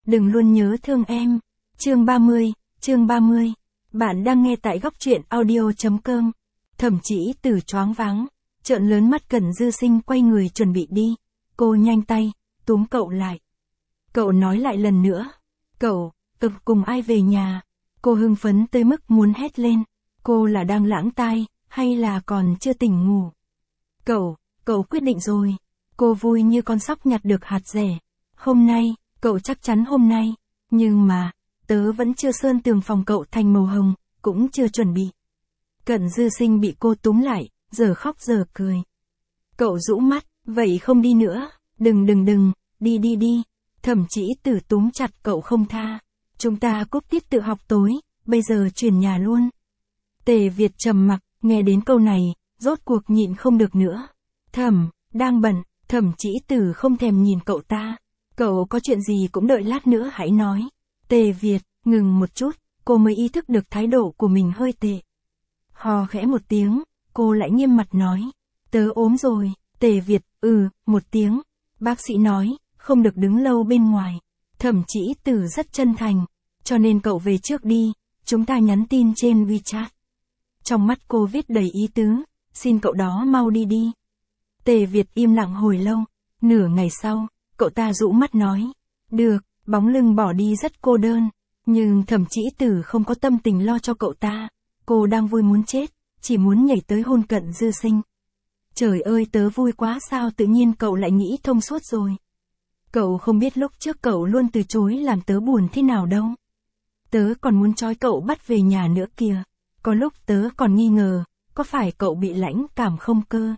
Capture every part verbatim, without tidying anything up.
đừng luôn nhớ thương em. Chương ba mươi, chương ba mươi. Bạn đang nghe tại góc truyện audio chấm com. Thẩm Chỉ Tử choáng váng, trợn lớn mắt. Cẩn Dư Sinh quay người chuẩn bị đi. Cô nhanh tay, túm cậu lại. Cậu nói lại lần nữa. Cậu, cậu cùng ai về nhà? Cô hưng phấn tới mức muốn hét lên. Cô là đang lãng tai, hay là còn chưa tỉnh ngủ? Cậu, cậu quyết định rồi. Cô vui như con sóc nhặt được hạt rẻ. Hôm nay, cậu chắc chắn hôm nay. Nhưng mà, tớ vẫn chưa sơn tường phòng cậu thành màu hồng, cũng chưa chuẩn bị. Cẩn Dư Sinh bị cô túm lại, giờ khóc giờ cười. Cậu rũ mắt, vậy không đi nữa. Đừng đừng đừng, đi đi đi. Thẩm Chỉ Tử túm chặt cậu không tha. Chúng ta cúp tiết tự học tối, bây giờ chuyển nhà luôn. Tề Việt trầm mặc, nghe đến câu này, rốt cuộc nhịn không được nữa. Thẩm, đang bận. Thẩm Chỉ Tử không thèm nhìn cậu ta. Cậu có chuyện gì cũng đợi lát nữa hãy nói. Tề Việt, ngừng một chút, cô mới ý thức được thái độ của mình hơi tệ. Hò khẽ một tiếng, cô lại nghiêm mặt nói. Tớ ốm rồi. Tề Việt, ừ, một tiếng. Bác sĩ nói, không được đứng lâu bên ngoài. Thẩm Chỉ Tử rất chân thành. Cho nên cậu về trước đi, chúng ta nhắn tin trên WeChat. Trong mắt cô viết đầy ý tứ, xin cậu đó mau đi đi. Tề Việt im lặng hồi lâu, nửa ngày sau, cậu ta rũ mắt nói. Được, bóng lưng bỏ đi rất cô đơn, nhưng Thẩm Chỉ Tử không có tâm tình lo cho cậu ta. Cô đang vui muốn chết, chỉ muốn nhảy tới hôn Cẩn Dư Sinh. Trời ơi, tớ vui quá, sao tự nhiên cậu lại nghĩ thông suốt rồi. Cậu không biết lúc trước cậu luôn từ chối làm tớ buồn thế nào đâu. Tớ còn muốn trói cậu bắt về nhà nữa kìa. Có lúc tớ còn nghi ngờ, có phải cậu bị lãnh cảm không cơ.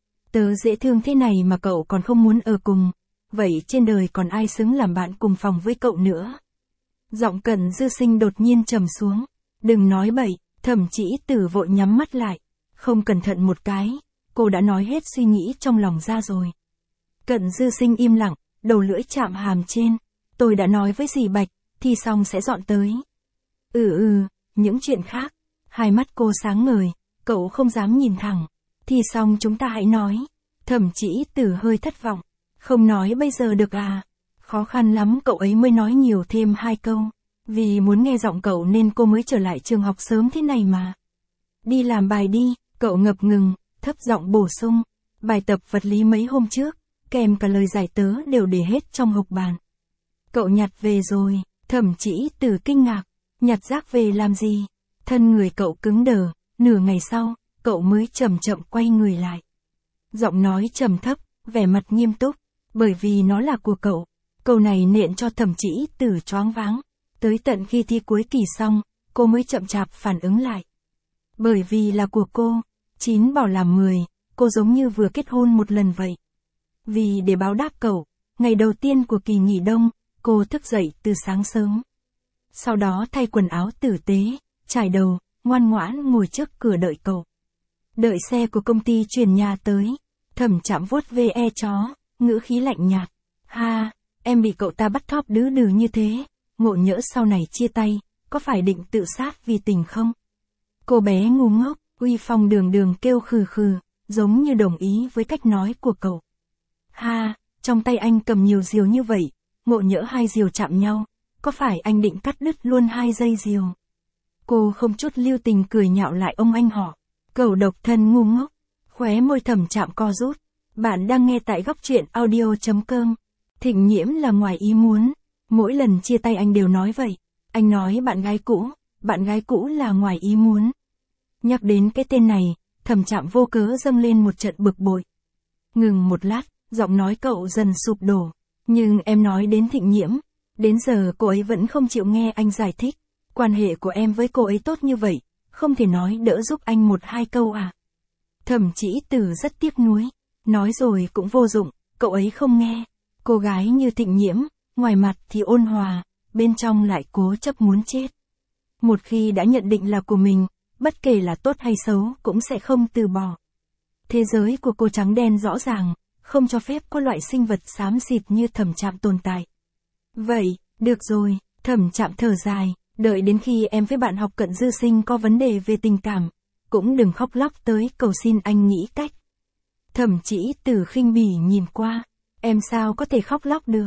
Tớ dễ thương thế này mà cậu còn không muốn ở cùng. Vậy trên đời còn ai xứng làm bạn cùng phòng với cậu nữa? Giọng Cẩn Dư Sinh đột nhiên trầm xuống. Đừng nói bậy. Thẩm Chỉ Tử vội nhắm mắt lại. Không cẩn thận một cái, cô đã nói hết suy nghĩ trong lòng ra rồi. Cẩn Dư Sinh im lặng, đầu lưỡi chạm hàm trên. Tôi đã nói với dì Bạch, thi xong sẽ dọn tới. Ừ ừ, những chuyện khác. Hai mắt cô sáng ngời, cậu không dám nhìn thẳng. Thi xong chúng ta hãy nói. Thẩm Chỉ Tử hơi thất vọng. Không nói bây giờ được à? Khó khăn lắm cậu ấy mới nói nhiều thêm hai câu. Vì muốn nghe giọng cậu nên cô mới trở lại trường học sớm thế này mà. Đi làm bài đi, cậu ngập ngừng, thấp giọng bổ sung. Bài tập vật lý mấy hôm trước, kèm cả lời giải tớ đều để hết trong hộp bàn. Cậu nhặt về rồi. Thẩm Chỉ Tử kinh ngạc. Nhặt rác về làm gì? Thân người cậu cứng đờ, nửa ngày sau, cậu mới chậm chậm quay người lại. Giọng nói trầm thấp, vẻ mặt nghiêm túc, bởi vì nó là của cậu. Câu này nện cho Thẩm Chỉ Tử choáng váng. Tới tận khi thi cuối kỳ xong, cô mới chậm chạp phản ứng lại. Bởi vì là của cô, chín bảo làm mười, cô giống như vừa kết hôn một lần vậy. Vì để báo đáp cậu, ngày đầu tiên của kỳ nghỉ đông, cô thức dậy từ sáng sớm. Sau đó thay quần áo tử tế, chải đầu, ngoan ngoãn ngồi trước cửa đợi cậu. Đợi xe của công ty chuyển nhà tới, Thẩm Trạm vuốt ve e chó, ngữ khí lạnh nhạt. Ha, em bị cậu ta bắt thóp đứ đừ như thế, ngộ nhỡ sau này chia tay, có phải định tự sát vì tình không? Cô bé ngu ngốc, uy phong đường đường kêu khừ khừ, giống như đồng ý với cách nói của cậu. Ha, trong tay anh cầm nhiều diều như vậy, ngộ nhỡ hai diều chạm nhau, có phải anh định cắt đứt luôn hai dây diều? Cô không chút lưu tình cười nhạo lại ông anh họ. Cậu độc thân ngu ngốc. Khóe môi Thẩm Trạm co rút. Bạn đang nghe tại góc truyện audio chấm com. Thịnh Nhiễm là ngoài ý muốn. Mỗi lần chia tay anh đều nói vậy. Anh nói bạn gái cũ, bạn gái cũ là ngoài ý muốn. Nhắc đến cái tên này, Thẩm Trạm vô cớ dâng lên một trận bực bội. Ngừng một lát, giọng nói cậu dần sụp đổ. Nhưng em nói đến Thịnh Nhiễm, đến giờ cô ấy vẫn không chịu nghe anh giải thích. Quan hệ của em với cô ấy tốt như vậy, không thể nói đỡ giúp anh một hai câu à? Thẩm Chỉ Tử rất tiếc nuối. Nói rồi cũng vô dụng, cậu ấy không nghe. Cô gái như Thịnh Nhiễm, ngoài mặt thì ôn hòa, bên trong lại cố chấp muốn chết. Một khi đã nhận định là của mình, bất kể là tốt hay xấu cũng sẽ không từ bỏ. Thế giới của cô trắng đen rõ ràng, không cho phép có loại sinh vật xám xịt như Thẩm Trạm tồn tại. Vậy, được rồi, Thẩm Trạm thở dài. Đợi đến khi em với bạn học Cẩn Dư Sinh có vấn đề về tình cảm, cũng đừng khóc lóc tới cầu xin anh nghĩ cách. Thẩm Chỉ Tử khinh bỉ nhìn qua. Em sao có thể khóc lóc được?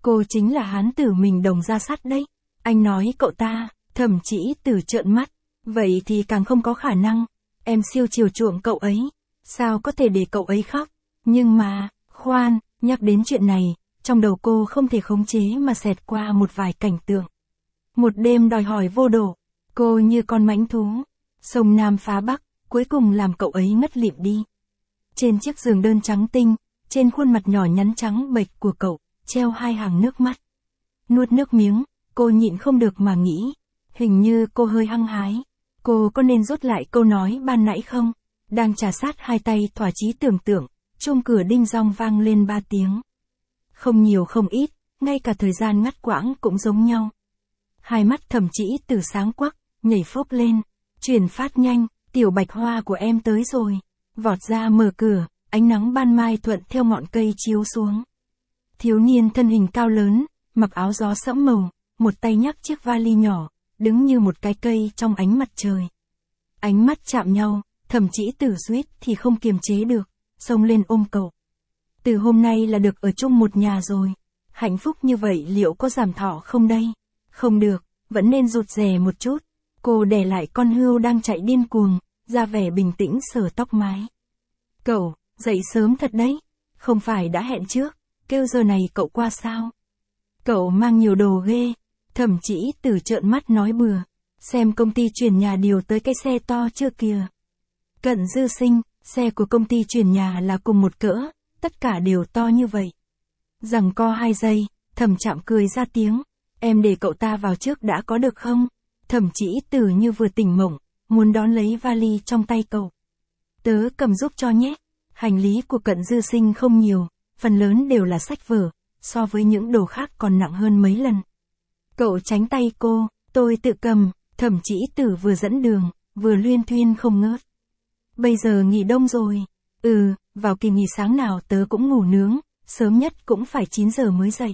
Cô chính là hán tử mình đồng ra sắt đấy. Anh nói cậu ta, Thẩm Chỉ Tử trợn mắt. Vậy thì càng không có khả năng. Em siêu chiều chuộng cậu ấy. Sao có thể để cậu ấy khóc? Nhưng mà, khoan, nhắc đến chuyện này, trong đầu cô không thể khống chế mà xẹt qua một vài cảnh tượng. Một đêm đòi hỏi vô độ, cô như con mãnh thú, sông Nam phá Bắc, cuối cùng làm cậu ấy ngất lịm đi. Trên chiếc giường đơn trắng tinh, trên khuôn mặt nhỏ nhắn trắng bệch của cậu, treo hai hàng nước mắt. Nuốt nước miếng, cô nhịn không được mà nghĩ, hình như cô hơi hăng hái. Cô có nên rút lại câu nói ban nãy không? Đang trà sát hai tay thỏa chí tưởng tượng, chuông cửa đinh dong vang lên ba tiếng. Không nhiều không ít, ngay cả thời gian ngắt quãng cũng giống nhau. Hai mắt Thẩm Chỉ Tử sáng quắc, nhảy phốc lên. Chuyển phát nhanh, tiểu bạch hoa của em tới rồi. Vọt ra mở cửa, ánh nắng ban mai thuận theo ngọn cây chiếu xuống. Thiếu niên thân hình cao lớn, mặc áo gió sẫm màu, một tay nhấc chiếc vali nhỏ, đứng như một cái cây trong ánh mặt trời. Ánh mắt chạm nhau, Thẩm Chỉ Tử suýt thì không kiềm chế được, xông lên ôm cậu. Từ hôm nay là được ở chung một nhà rồi. Hạnh phúc như vậy liệu có giảm thọ không đây? Không được, vẫn nên rụt rè một chút. Cô đè lại con hươu đang chạy điên cuồng, ra vẻ bình tĩnh sờ tóc mái. Cậu, dậy sớm thật đấy. Không phải đã hẹn trước, kêu giờ này cậu qua sao? Cậu mang nhiều đồ ghê. Thẩm Chỉ Tử trợn mắt nói bừa. Xem công ty chuyển nhà điều tới cái xe to chưa kìa. Cận Dư Sinh, xe của công ty chuyển nhà là cùng một cỡ, tất cả đều to như vậy. Giằng co hai giây, Thẩm Trạm cười ra tiếng. Em để cậu ta vào trước đã có được không? Thẩm Chỉ Tử như vừa tỉnh mộng, muốn đón lấy vali trong tay cậu. Tớ cầm giúp cho nhé. Hành lý của Cận Dư Sinh không nhiều, phần lớn đều là sách vở, so với những đồ khác còn nặng hơn mấy lần. Cậu tránh tay cô, tôi tự cầm. Thẩm Chỉ Tử vừa dẫn đường, vừa luyên thuyên không ngớt. Bây giờ nghỉ đông rồi. Ừ, vào kỳ nghỉ sáng nào tớ cũng ngủ nướng, sớm nhất cũng phải chín giờ mới dậy.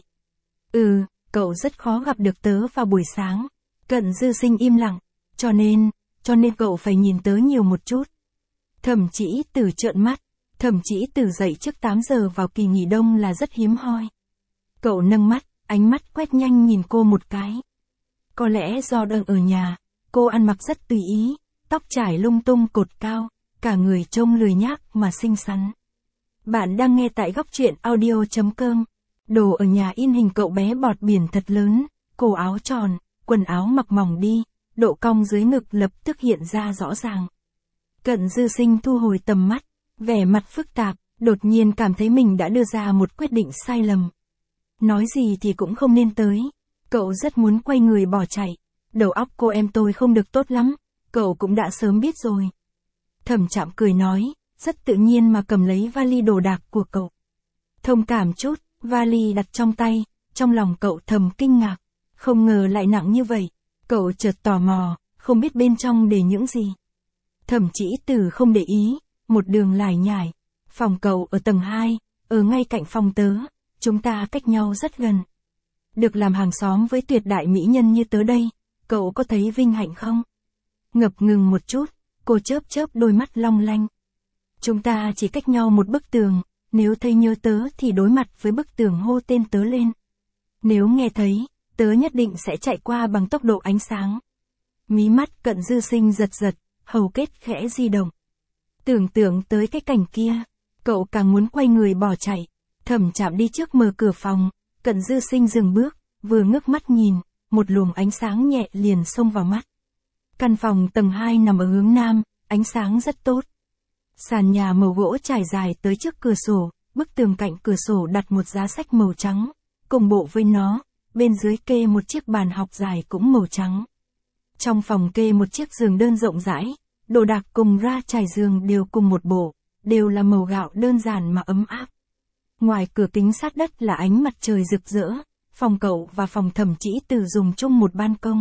Ừ, cậu rất khó gặp được tớ vào buổi sáng. Cận Dư Sinh im lặng, cho nên, cho nên cậu phải nhìn tớ nhiều một chút. Thẩm Chỉ Tử trợn mắt, Thẩm Chỉ Tử dậy trước tám giờ vào kỳ nghỉ đông là rất hiếm hoi. Cậu nâng mắt, ánh mắt quét nhanh nhìn cô một cái. Có lẽ do đang ở nhà, cô ăn mặc rất tùy ý, tóc trải lung tung cột cao, cả người trông lười nhác mà xinh xắn. Bạn đang nghe tại góc truyện audio chấm com. Đồ ở nhà in hình cậu bé bọt biển thật lớn, cổ áo tròn, quần áo mặc mỏng đi, độ cong dưới ngực lập tức hiện ra rõ ràng. Cận Dư Sinh thu hồi tầm mắt, vẻ mặt phức tạp, đột nhiên cảm thấy mình đã đưa ra một quyết định sai lầm. Nói gì thì cũng không nên tới. Cậu rất muốn quay người bỏ chạy. Đầu óc cô em tôi không được tốt lắm, cậu cũng đã sớm biết rồi. Thẩm Trạm cười nói, rất tự nhiên mà cầm lấy vali đồ đạc của cậu. Thông cảm chút, vali đặt trong tay, trong lòng cậu thầm kinh ngạc. Không ngờ lại nặng như vậy. Cậu chợt tò mò, không biết bên trong để những gì. Thẩm Chỉ Tử không để ý, một đường lải nhải. Phòng cậu ở tầng hai, ở ngay cạnh phòng tớ, chúng ta cách nhau rất gần. Được làm hàng xóm với tuyệt đại mỹ nhân như tớ đây, cậu có thấy vinh hạnh không? Ngập ngừng một chút, cô chớp chớp đôi mắt long lanh. Chúng ta chỉ cách nhau một bức tường, nếu thấy nhớ tớ thì đối mặt với bức tường hô tên tớ lên. Nếu nghe thấy, tớ nhất định sẽ chạy qua bằng tốc độ ánh sáng. Mí mắt Cận Dư Sinh giật giật, hầu kết khẽ di động. Tưởng tượng tới cái cảnh kia, cậu càng muốn quay người bỏ chạy. Thẩm Trạm đi trước mở cửa phòng, Cận Dư Sinh dừng bước, vừa ngước mắt nhìn, một luồng ánh sáng nhẹ liền xông vào mắt. Căn phòng tầng hai nằm ở hướng nam, ánh sáng rất tốt. Sàn nhà màu gỗ trải dài tới trước cửa sổ, bức tường cạnh cửa sổ đặt một giá sách màu trắng, cùng bộ với nó, bên dưới kê một chiếc bàn học dài cũng màu trắng. Trong phòng kê một chiếc giường đơn rộng rãi, đồ đạc cùng ra trải giường đều cùng một bộ, đều là màu gạo đơn giản mà ấm áp. Ngoài cửa kính sát đất là ánh mặt trời rực rỡ, phòng cậu và phòng Thẩm Chỉ Tử dùng chung một ban công.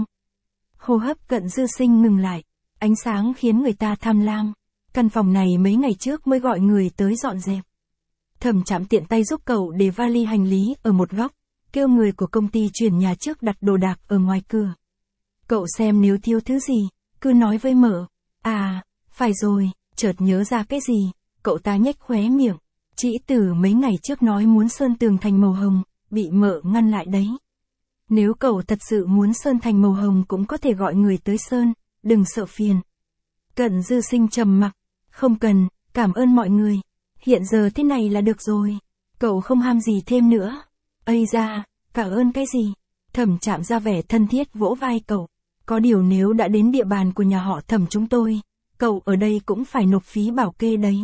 Hô hấp Cận Dư Sinh ngừng lại, ánh sáng khiến người ta tham lam. Căn phòng này mấy ngày trước mới gọi người tới dọn dẹp. Thẩm Trạm tiện tay giúp cậu để vali hành lý ở một góc, kêu người của công ty chuyển nhà trước đặt đồ đạc ở ngoài cửa. Cậu xem nếu thiếu thứ gì, cứ nói với Mở. À, phải rồi, chợt nhớ ra cái gì, cậu ta nhếch khóe miệng. Chỉ Tử mấy ngày trước nói muốn sơn tường thành màu hồng, bị mợ ngăn lại đấy. Nếu cậu thật sự muốn sơn thành màu hồng cũng có thể gọi người tới sơn, đừng sợ phiền. Cận Dư Sinh trầm mặc, không cần, cảm ơn mọi người. Hiện giờ thế này là được rồi. Cậu không ham gì thêm nữa. Ây da, cảm ơn cái gì? Thẩm Trạm ra vẻ thân thiết vỗ vai cậu. Có điều nếu đã đến địa bàn của nhà họ Thẩm chúng tôi, cậu ở đây cũng phải nộp phí bảo kê đấy.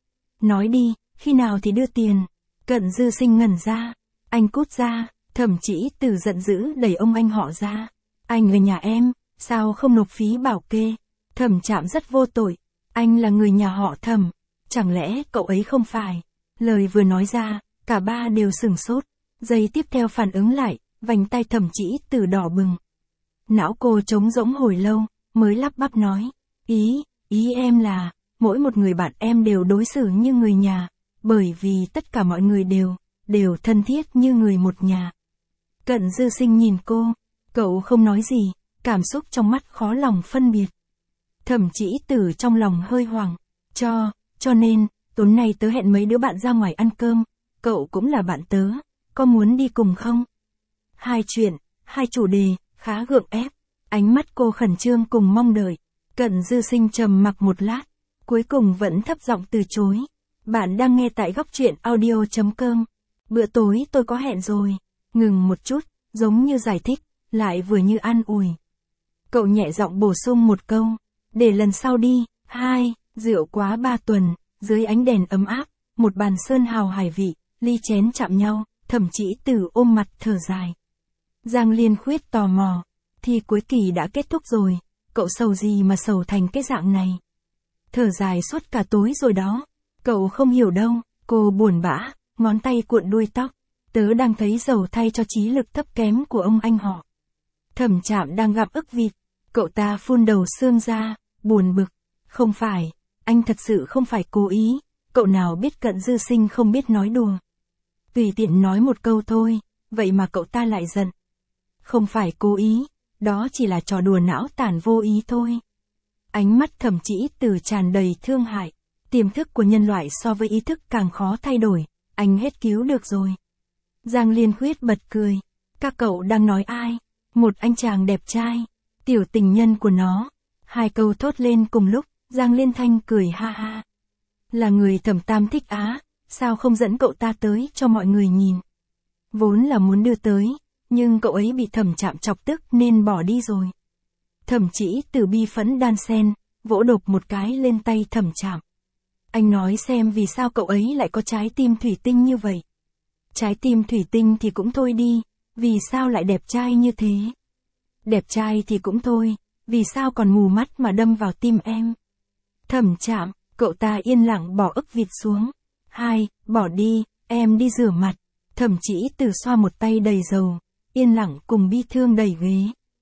Nói đi, khi nào thì đưa tiền? Cận Dư Sinh ngẩn ra. Anh cút ra. Thẩm Chỉ Từ giận dữ đẩy ông anh họ ra. Anh ở nhà em, sao không nộp phí bảo kê? Thẩm Trạm rất vô tội. Anh là người nhà họ Thẩm. Chẳng lẽ cậu ấy không phải? Lời vừa nói ra, cả ba đều sửng sốt. Giây tiếp theo phản ứng lại, vành tay Thẩm Chỉ Từ đỏ bừng. Não cô trống rỗng hồi lâu, mới lắp bắp nói. Ý, ý em là, mỗi một người bạn em đều đối xử như người nhà, bởi vì tất cả mọi người đều, đều thân thiết như người một nhà. Cận Dư Sinh nhìn cô, cậu không nói gì, cảm xúc trong mắt khó lòng phân biệt. Thẩm Chỉ Từ trong lòng hơi hoảng, cho, cho nên, tối nay tớ hẹn mấy đứa bạn ra ngoài ăn cơm, cậu cũng là bạn tớ, có muốn đi cùng không? Hai chuyện, hai chủ đề, khá gượng ép, ánh mắt cô khẩn trương cùng mong đợi. Cận Dư Sinh trầm mặc một lát, cuối cùng vẫn thấp giọng từ chối. Bạn đang nghe tại góc truyện audio chấm com. Bữa tối tôi có hẹn rồi. Ngừng một chút, giống như giải thích, lại vừa như an ủi. Cậu nhẹ giọng bổ sung một câu, để lần sau đi. Hai, rượu quá ba tuần, dưới ánh đèn ấm áp, một bàn sơn hào hải vị, ly chén chạm nhau, Thẩm Chỉ Từ ôm mặt thở dài. Giang Liên Khuyết tò mò, thi cuối kỳ đã kết thúc rồi, cậu sầu gì mà sầu thành cái dạng này? Thở dài suốt cả tối rồi đó, cậu không hiểu đâu, cô buồn bã, ngón tay cuộn đuôi tóc. Tớ đang thấy giàu thay cho trí lực thấp kém của ông anh họ. Thẩm Trạm đang gặp ức vịt, cậu ta phun đầu xương ra, buồn bực. Không phải, anh thật sự không phải cố ý, cậu nào biết Cận Dư Sinh không biết nói đùa. Tùy tiện nói một câu thôi, vậy mà cậu ta lại giận. Không phải cố ý, đó chỉ là trò đùa não tàn vô ý thôi. Ánh mắt Thẩm Chỉ Từ tràn đầy thương hại, tiềm thức của nhân loại so với ý thức càng khó thay đổi, anh hết cứu được rồi. Giang Liên Khuyết bật cười, các cậu đang nói ai? Một anh chàng đẹp trai, tiểu tình nhân của nó. Hai câu thốt lên cùng lúc, Giang Liên Thanh cười ha ha. Là người Thẩm Tam thích á, sao không dẫn cậu ta tới cho mọi người nhìn? Vốn là muốn đưa tới, nhưng cậu ấy bị Thẩm Trạm chọc tức nên bỏ đi rồi. Thẩm Chỉ Từ bi phẫn đan sen, vỗ đột một cái lên tay Thẩm Trạm. Anh nói xem vì sao cậu ấy lại có trái tim thủy tinh như vậy. Trái tim thủy tinh thì cũng thôi đi, vì sao lại đẹp trai như thế? Đẹp trai thì cũng thôi, vì sao còn mù mắt mà đâm vào tim em? Thẩm Trạm, cậu ta yên lặng bỏ ức vịt xuống. Hai, bỏ đi, em đi rửa mặt. Thẩm Chỉ Từ xoa một tay đầy dầu, yên lặng cùng bi thương đầy ghế.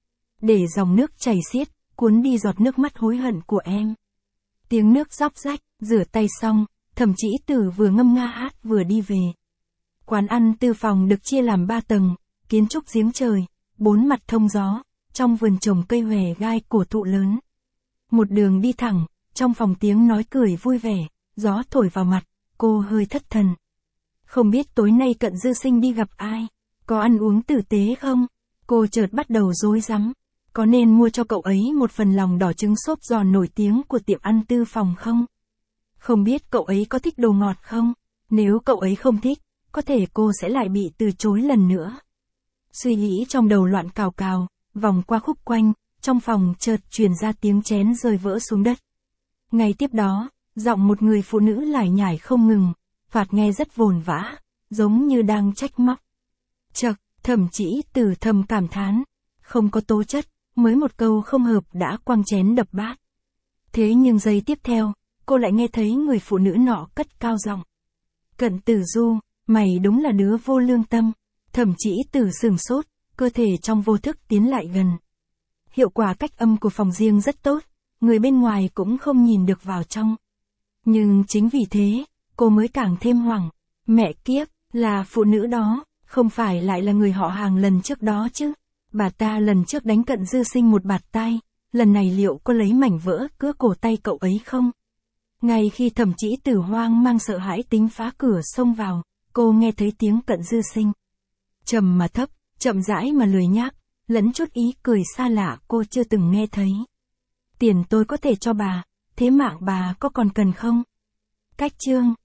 Để dòng nước chảy xiết, cuốn đi giọt nước mắt hối hận của em. Tiếng nước róc rách, rửa tay xong, Thẩm Chỉ Từ vừa ngâm nga hát vừa đi về. Quán ăn Tư Phòng được chia làm ba tầng, kiến trúc giếng trời, bốn mặt thông gió, trong vườn trồng cây hòe gai cổ thụ lớn. Một đường đi thẳng, trong phòng tiếng nói cười vui vẻ, gió thổi vào mặt, cô hơi thất thần. Không biết tối nay Cận Dư Sinh đi gặp ai, có ăn uống tử tế không? Cô chợt bắt đầu rối rắm, có nên mua cho cậu ấy một phần lòng đỏ trứng xốp giòn nổi tiếng của tiệm ăn Tư Phòng không? Không biết cậu ấy có thích đồ ngọt không? Nếu cậu ấy không thích, có thể cô sẽ lại bị từ chối lần nữa. Suy nghĩ trong đầu loạn cào cào, vòng qua khúc quanh, trong phòng chợt truyền ra tiếng chén rơi vỡ xuống đất. Ngay tiếp đó, giọng một người phụ nữ lải nhải không ngừng, phạt nghe rất vồn vã, giống như đang trách móc. Chậc, Thẩm Chỉ Từ thầm cảm thán, không có tố chất, mới một câu không hợp đã quăng chén đập bát. Thế nhưng giây tiếp theo, cô lại nghe thấy người phụ nữ nọ cất cao giọng. Cận Tử Du, mày đúng là đứa vô lương tâm. Thẩm Chỉ Từ sửng sốt, cơ thể trong vô thức tiến lại gần. Hiệu quả cách âm của phòng riêng rất tốt, người bên ngoài cũng không nhìn được vào trong. Nhưng chính vì thế, cô mới càng thêm hoảng. Mẹ kiếp, là phụ nữ đó, không phải lại là người họ hàng lần trước đó chứ? Bà ta lần trước đánh Cận Dư Sinh một bạt tai, lần này liệu có lấy mảnh vỡ cứa cổ tay cậu ấy không? Ngay khi Thẩm Chỉ Từ hoang mang sợ hãi tính phá cửa xông vào, cô nghe thấy tiếng Cận Dư Sinh. Trầm mà thấp, chậm rãi mà lười nhác, lẫn chút ý cười xa lạ cô chưa từng nghe thấy. Tiền tôi có thể cho bà, thế mạng bà có còn cần không? Cách chương